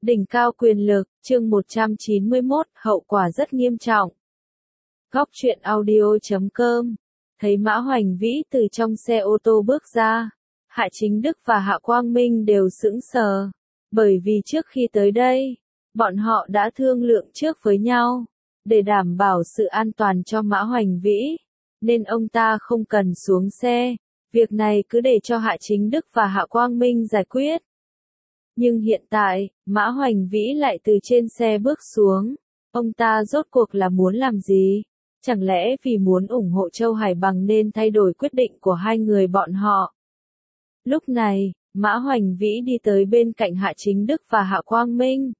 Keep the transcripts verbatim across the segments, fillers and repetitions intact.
Đỉnh cao quyền lực, chương một trăm chín mươi mốt, hậu quả rất nghiêm trọng. Góc truyện audio chấm com. Thấy Mã Hoành Vĩ từ trong xe ô tô bước ra, Hạ Chính Đức và Hạ Quang Minh đều sững sờ. Bởi vì trước khi tới đây, bọn họ đã thương lượng trước với nhau, để đảm bảo sự an toàn cho Mã Hoành Vĩ, nên ông ta không cần xuống xe, việc này cứ để cho Hạ Chính Đức và Hạ Quang Minh giải quyết. Nhưng hiện tại, Mã Hoành Vĩ lại từ trên xe bước xuống. Ông ta rốt cuộc là muốn làm gì? Chẳng lẽ vì muốn ủng hộ Châu Hải Bằng nên thay đổi quyết định của hai người bọn họ? Lúc này, Mã Hoành Vĩ đi tới bên cạnh Hạ Chính Đức và Hạ Quang Minh.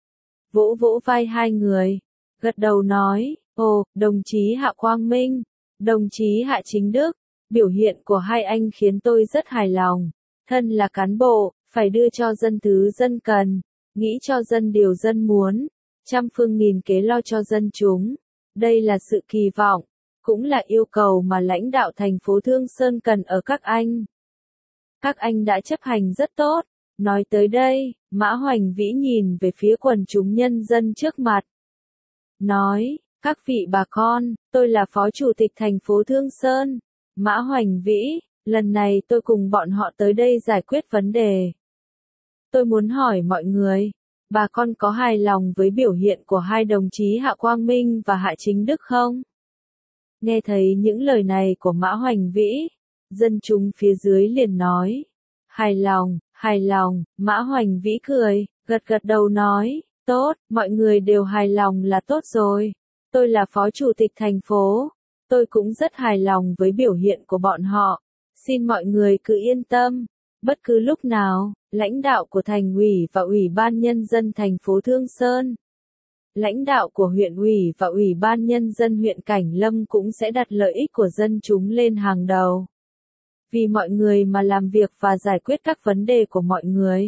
Vỗ vỗ vai hai người, gật đầu nói, ồ, đồng chí Hạ Quang Minh, đồng chí Hạ Chính Đức, biểu hiện của hai anh khiến tôi rất hài lòng. Thân là cán bộ, phải đưa cho dân thứ dân cần, nghĩ cho dân điều dân muốn, trăm phương nghìn kế lo cho dân chúng. Đây là sự kỳ vọng, cũng là yêu cầu mà lãnh đạo thành phố Thương Sơn cần ở các anh. Các anh đã chấp hành rất tốt. Nói tới đây, Mã Hoành Vĩ nhìn về phía quần chúng nhân dân trước mặt. Nói, các vị bà con, tôi là Phó Chủ tịch thành phố Thương Sơn, Mã Hoành Vĩ, lần này tôi cùng bọn họ tới đây giải quyết vấn đề. Tôi muốn hỏi mọi người, bà con có hài lòng với biểu hiện của hai đồng chí Hạ Quang Minh và Hạ Chính Đức không? Nghe thấy những lời này của Mã Hoành Vĩ, dân chúng phía dưới liền nói, hài lòng, hài lòng. Mã Hoành Vĩ cười, gật gật đầu nói, tốt, mọi người đều hài lòng là tốt rồi. Tôi là Phó Chủ tịch thành phố, tôi cũng rất hài lòng với biểu hiện của bọn họ. Xin mọi người cứ yên tâm, bất cứ lúc nào, lãnh đạo của thành ủy và ủy ban nhân dân thành phố Thương Sơn, lãnh đạo của huyện ủy và ủy ban nhân dân huyện Cảnh Lâm cũng sẽ đặt lợi ích của dân chúng lên hàng đầu. Vì mọi người mà làm việc và giải quyết các vấn đề của mọi người.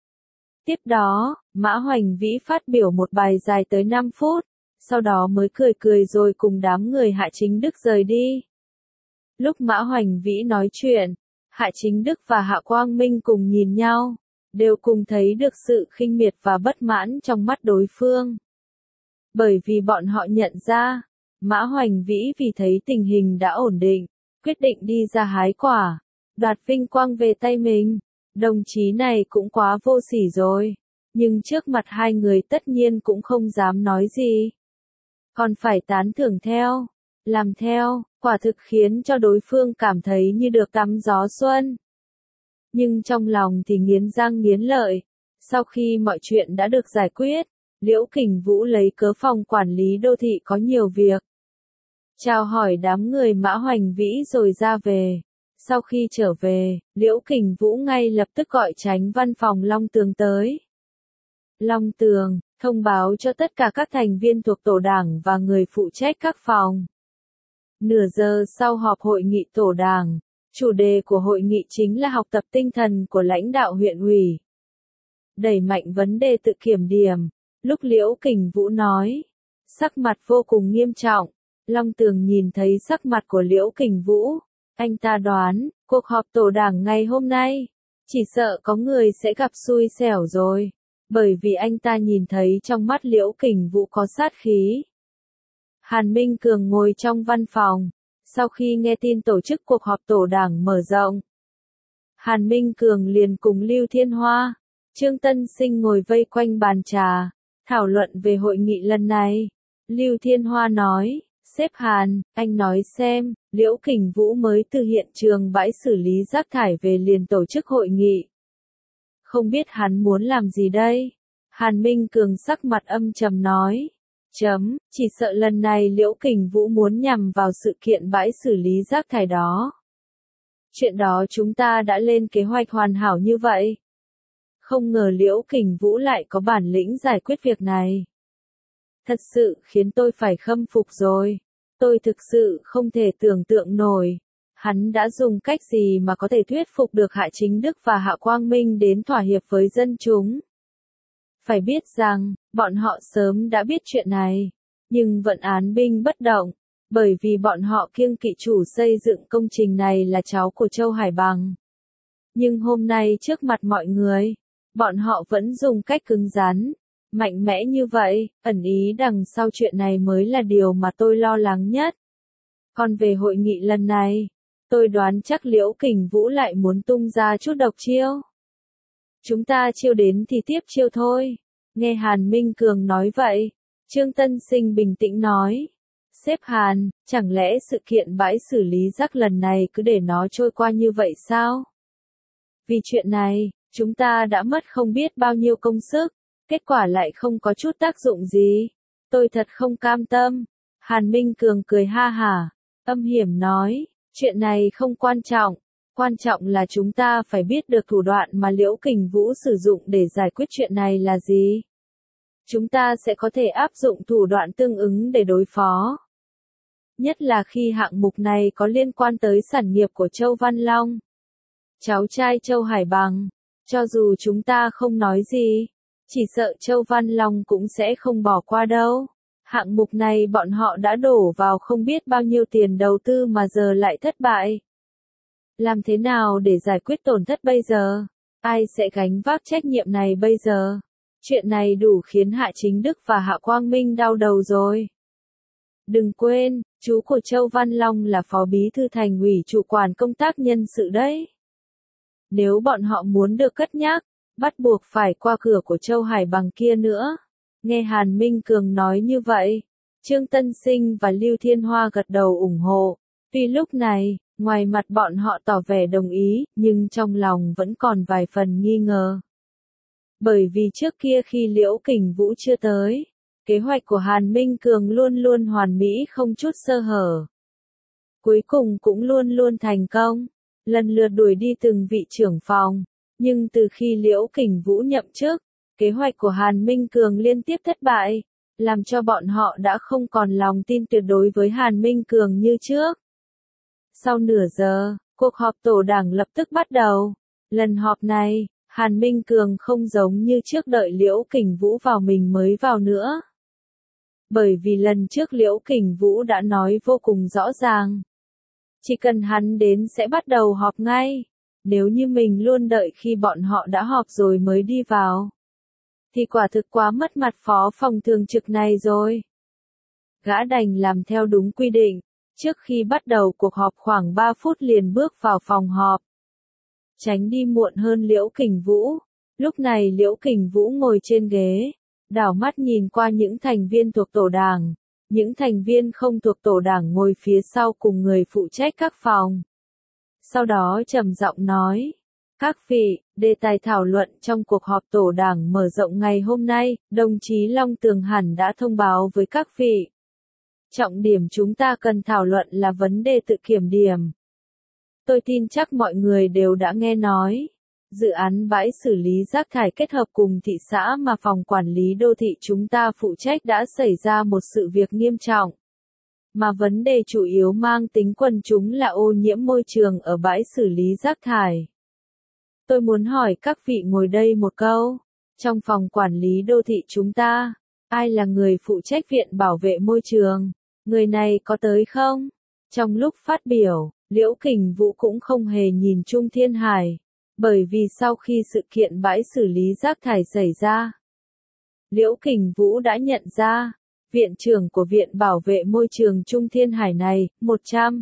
Tiếp đó, Mã Hoành Vĩ phát biểu một bài dài tới năm phút, sau đó mới cười cười rồi cùng đám người Hạ Chính Đức rời đi. Lúc Mã Hoành Vĩ nói chuyện, Hạ Chính Đức và Hạ Quang Minh cùng nhìn nhau, đều cùng thấy được sự khinh miệt và bất mãn trong mắt đối phương. Bởi vì bọn họ nhận ra, Mã Hoành Vĩ vì thấy tình hình đã ổn định, quyết định đi ra hái quả, đoạt vinh quang về tay mình. Đồng chí này cũng quá vô sỉ rồi, nhưng trước mặt hai người tất nhiên cũng không dám nói gì. Còn phải tán thưởng theo, làm theo, quả thực khiến cho đối phương cảm thấy như được tắm gió xuân. Nhưng trong lòng thì nghiến răng nghiến lợi. Sau khi mọi chuyện đã được giải quyết, Liễu Kình Vũ lấy cớ phòng quản lý đô thị có nhiều việc, chào hỏi đám người Mã Hoành Vĩ rồi ra về. Sau khi trở về, Liễu Kình Vũ ngay lập tức gọi Chánh văn phòng Long Tường tới. Long Tường, thông báo cho tất cả các thành viên thuộc tổ đảng và người phụ trách các phòng. Nửa giờ sau họp hội nghị tổ đảng, chủ đề của hội nghị chính là học tập tinh thần của lãnh đạo huyện ủy. Đẩy mạnh vấn đề tự kiểm điểm. Lúc Liễu Kình Vũ nói, sắc mặt vô cùng nghiêm trọng. Long Tường nhìn thấy sắc mặt của Liễu Kình Vũ, anh ta đoán, cuộc họp tổ đảng ngày hôm nay, chỉ sợ có người sẽ gặp xui xẻo rồi, bởi vì anh ta nhìn thấy trong mắt Liễu Kình Vũ có sát khí. Hàn Minh Cường ngồi trong văn phòng, sau khi nghe tin tổ chức cuộc họp tổ đảng mở rộng, Hàn Minh Cường liền cùng Lưu Thiên Hoa, Trương Tân Sinh ngồi vây quanh bàn trà, thảo luận về hội nghị lần này. Lưu Thiên Hoa nói, sếp Hàn, anh nói xem, Liễu Kình Vũ mới từ hiện trường bãi xử lý rác thải về liền tổ chức hội nghị. Không biết hắn muốn làm gì đây? Hàn Minh Cường sắc mặt âm trầm nói, chấm, chỉ sợ lần này Liễu Kình Vũ muốn nhằm vào sự kiện bãi xử lý rác thải đó. Chuyện đó chúng ta đã lên kế hoạch hoàn hảo như vậy. Không ngờ Liễu Kình Vũ lại có bản lĩnh giải quyết việc này. Thật sự khiến tôi phải khâm phục rồi. Tôi thực sự không thể tưởng tượng nổi, hắn đã dùng cách gì mà có thể thuyết phục được Hạ Chính Đức và Hạ Quang Minh đến thỏa hiệp với dân chúng. Phải biết rằng, bọn họ sớm đã biết chuyện này, nhưng vẫn án binh bất động, bởi vì bọn họ kiêng kỵ chủ xây dựng công trình này là cháu của Châu Hải Bằng. Nhưng hôm nay trước mặt mọi người, Bọn họ vẫn dùng cách cứng rắn, mạnh mẽ như vậy, ẩn ý đằng sau chuyện này mới là điều mà tôi lo lắng nhất. Còn về hội nghị lần này, tôi đoán chắc Liễu Kình Vũ lại muốn tung ra chút độc chiêu. Chúng ta chiêu đến thì tiếp chiêu thôi. Nghe Hàn Minh Cường nói vậy, Trương Tân Sinh bình tĩnh nói. Sếp Hàn, chẳng lẽ sự kiện bãi xử lý rác lần này cứ để nó trôi qua như vậy sao? Vì chuyện này, chúng ta đã mất không biết bao nhiêu công sức, kết quả lại không có chút tác dụng gì. Tôi thật không cam tâm. Hàn Minh Cường cười ha hả, âm hiểm nói, chuyện này không quan trọng. Quan trọng là chúng ta phải biết được thủ đoạn mà Liễu Kình Vũ sử dụng để giải quyết chuyện này là gì. Chúng ta sẽ có thể áp dụng thủ đoạn tương ứng để đối phó. Nhất là khi hạng mục này có liên quan tới sản nghiệp của Châu Văn Long. Cháu trai Châu Hải Bằng, cho dù chúng ta không nói gì, chỉ sợ Châu Văn Long cũng sẽ không bỏ qua đâu. Hạng mục này bọn họ đã đổ vào không biết bao nhiêu tiền đầu tư mà giờ lại thất bại. Làm thế nào để giải quyết tổn thất bây giờ? Ai sẽ gánh vác trách nhiệm này bây giờ? Chuyện này đủ khiến Hạ Chính Đức và Hạ Quang Minh đau đầu rồi. Đừng quên, chú của Châu Văn Long là phó bí thư thành ủy chủ quản công tác nhân sự đấy. Nếu bọn họ muốn được cất nhắc, bắt buộc phải qua cửa của Châu Hải Bằng kia nữa. Nghe Hàn Minh Cường nói như vậy, Trương Tân Sinh và Lưu Thiên Hoa gật đầu ủng hộ. Tuy lúc này, ngoài mặt bọn họ tỏ vẻ đồng ý, nhưng trong lòng vẫn còn vài phần nghi ngờ. Bởi vì trước kia khi Liễu Kình Vũ chưa tới, kế hoạch của Hàn Minh Cường luôn luôn hoàn mỹ không chút sơ hở. Cuối cùng cũng luôn luôn thành công, lần lượt đuổi đi từng vị trưởng phòng. Nhưng từ khi Liễu Kình Vũ nhậm chức, kế hoạch của Hàn Minh Cường liên tiếp thất bại, làm cho bọn họ đã không còn lòng tin tuyệt đối với Hàn Minh Cường như trước. Sau nửa giờ, cuộc họp tổ đảng lập tức bắt đầu. Lần họp này, Hàn Minh Cường không giống như trước đợi Liễu Kình Vũ vào mình mới vào nữa. Bởi vì lần trước Liễu Kình Vũ đã nói vô cùng rõ ràng. Chỉ cần hắn đến sẽ bắt đầu họp ngay. Nếu như mình luôn đợi khi bọn họ đã họp rồi mới đi vào, thì quả thực quá mất mặt phó phòng thường trực này rồi. Gã đành làm theo đúng quy định, trước khi bắt đầu cuộc họp khoảng ba phút liền bước vào phòng họp. Tránh đi muộn hơn Liễu Kình Vũ. Lúc này Liễu Kình Vũ ngồi trên ghế, đảo mắt nhìn qua những thành viên thuộc tổ đảng. Những thành viên không thuộc tổ đảng ngồi phía sau cùng người phụ trách các phòng. Sau đó trầm giọng nói, các vị, đề tài thảo luận trong cuộc họp tổ đảng mở rộng ngày hôm nay, đồng chí Long Tường hẳn đã thông báo với các vị. Trọng điểm chúng ta cần thảo luận là vấn đề tự kiểm điểm. Tôi tin chắc mọi người đều đã nghe nói. Dự án bãi xử lý rác thải kết hợp cùng thị xã mà phòng quản lý đô thị chúng ta phụ trách đã xảy ra một sự việc nghiêm trọng. Mà vấn đề chủ yếu mang tính quần chúng là ô nhiễm môi trường ở bãi xử lý rác thải. Tôi muốn hỏi các vị ngồi đây một câu. Trong phòng quản lý đô thị chúng ta, ai là người phụ trách viện bảo vệ môi trường? Người này có tới không? Trong lúc phát biểu, Liễu Kình Vũ cũng không hề nhìn Trung Thiên Hải. Bởi vì sau khi sự kiện bãi xử lý rác thải xảy ra, Liễu Kình Vũ đã nhận ra, viện trưởng của Viện Bảo vệ Môi trường Trung Thiên Hải này, một trăm,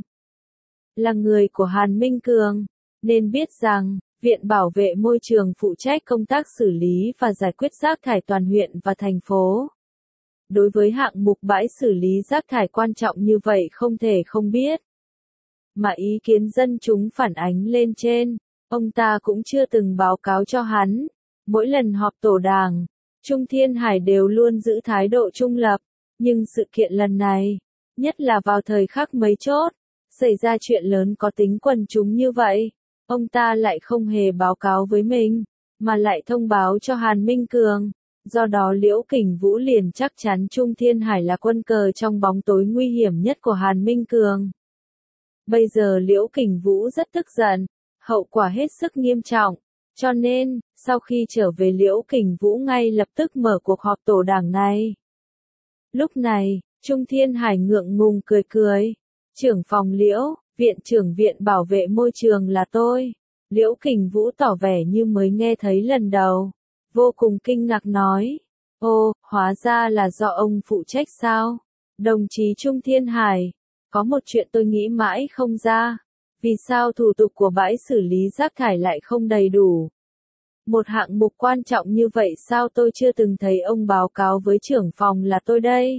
là người của Hàn Minh Cường, nên biết rằng, Viện Bảo vệ Môi trường phụ trách công tác xử lý và giải quyết rác thải toàn huyện và thành phố. Đối với hạng mục bãi xử lý rác thải quan trọng như vậy không thể không biết. Mà ý kiến dân chúng phản ánh lên trên, ông ta cũng chưa từng báo cáo cho hắn. Mỗi lần họp tổ đảng, Trung Thiên Hải đều luôn giữ thái độ trung lập. Nhưng sự kiện lần này, nhất là vào thời khắc mấy chốt, xảy ra chuyện lớn có tính quần chúng như vậy, ông ta lại không hề báo cáo với mình, mà lại thông báo cho Hàn Minh Cường. Do đó Liễu Kình Vũ liền chắc chắn Trung Thiên Hải là quân cờ trong bóng tối nguy hiểm nhất của Hàn Minh Cường. Bây giờ Liễu Kình Vũ rất tức giận, hậu quả hết sức nghiêm trọng, cho nên, sau khi trở về Liễu Kình Vũ ngay lập tức mở cuộc họp tổ đảng này. Lúc này, Trung Thiên Hải ngượng ngùng cười cười. Trưởng phòng Liễu, viện trưởng Viện Bảo vệ Môi trường là tôi. Liễu Kình Vũ tỏ vẻ như mới nghe thấy lần đầu. vô cùng kinh ngạc nói. Ô, hóa ra là do ông phụ trách sao? Đồng chí Trung Thiên Hải, có một chuyện tôi nghĩ mãi không ra. Vì sao thủ tục của bãi xử lý rác thải lại không đầy đủ? Một hạng mục quan trọng như vậy sao tôi chưa từng thấy ông báo cáo với trưởng phòng là tôi đây?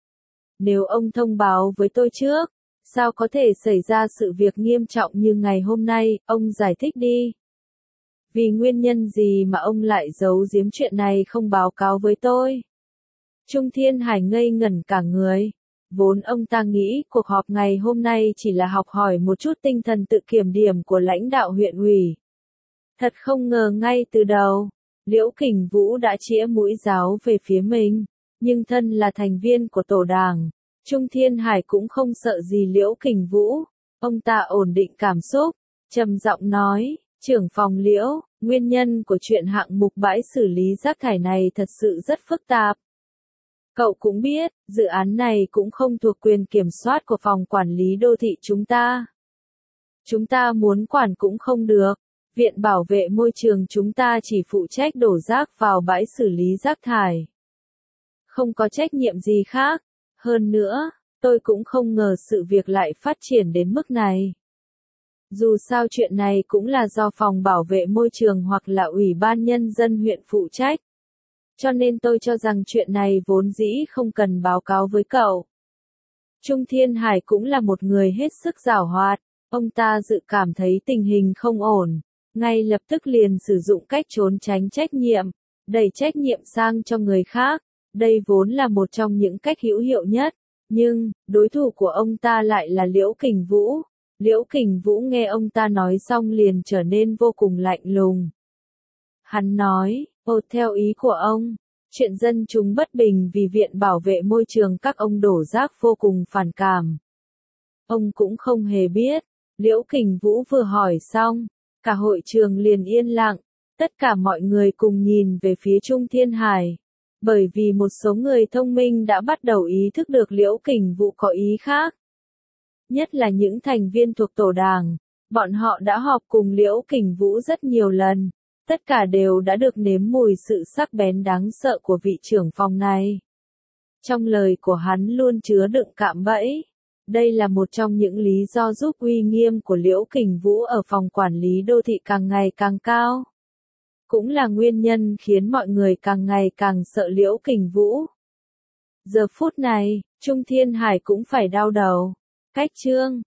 Nếu ông thông báo với tôi trước, sao có thể xảy ra sự việc nghiêm trọng như ngày hôm nay, ông giải thích đi. Vì nguyên nhân gì mà ông lại giấu giếm chuyện này không báo cáo với tôi? Trung Thiên Hải ngây ngẩn cả người. Vốn ông ta nghĩ cuộc họp ngày hôm nay chỉ là học hỏi một chút tinh thần tự kiểm điểm của lãnh đạo huyện ủy. Thật không ngờ ngay từ đầu, Liễu Kình Vũ đã chĩa mũi giáo về phía mình. Nhưng thân là thành viên của tổ đảng, Trung Thiên Hải cũng không sợ gì Liễu Kình Vũ. Ông ta ổn định cảm xúc, trầm giọng nói, trưởng phòng Liễu, nguyên nhân của chuyện hạng mục bãi xử lý rác thải này thật sự rất phức tạp. Cậu cũng biết, dự án này cũng không thuộc quyền kiểm soát của phòng quản lý đô thị chúng ta. Chúng ta muốn quản cũng không được. Viện bảo vệ môi trường chúng ta chỉ phụ trách đổ rác vào bãi xử lý rác thải. Không có trách nhiệm gì khác. Hơn nữa, tôi cũng không ngờ sự việc lại phát triển đến mức này. Dù sao chuyện này cũng là do phòng bảo vệ môi trường hoặc là ủy ban nhân dân huyện phụ trách. Cho nên tôi cho rằng chuyện này vốn dĩ không cần báo cáo với cậu. Trung Thiên Hải cũng là một người hết sức giảo hoạt. Ông ta dự cảm thấy tình hình không ổn. Ngay lập tức liền sử dụng cách trốn tránh trách nhiệm, đẩy trách nhiệm sang cho người khác. Đây vốn là một trong những cách hữu hiệu nhất. Nhưng, đối thủ của ông ta lại là Liễu Kình Vũ. Liễu Kình Vũ nghe ông ta nói xong liền trở nên vô cùng lạnh lùng. Hắn nói, ồ theo ý của ông, chuyện dân chúng bất bình vì viện bảo vệ môi trường các ông đổ rác vô cùng phản cảm. Ông cũng không hề biết, Liễu Kình Vũ vừa hỏi xong, cả hội trường liền yên lặng, tất cả mọi người cùng nhìn về phía Trung Thiên Hải. Bởi vì một số người thông minh đã bắt đầu ý thức được Liễu Kình Vũ có ý khác. Nhất là những thành viên thuộc tổ đảng, bọn họ đã họp cùng Liễu Kình Vũ rất nhiều lần. Tất cả đều đã được nếm mùi sự sắc bén đáng sợ của vị trưởng phòng này. Trong lời của hắn luôn chứa đựng cạm bẫy. Đây là một trong những lý do giúp uy nghiêm của Liễu Kình Vũ ở phòng quản lý đô thị càng ngày càng cao. Cũng là nguyên nhân khiến mọi người càng ngày càng sợ Liễu Kình Vũ. Giờ phút này, Trung Thiên Hải cũng phải đau đầu. Cách chương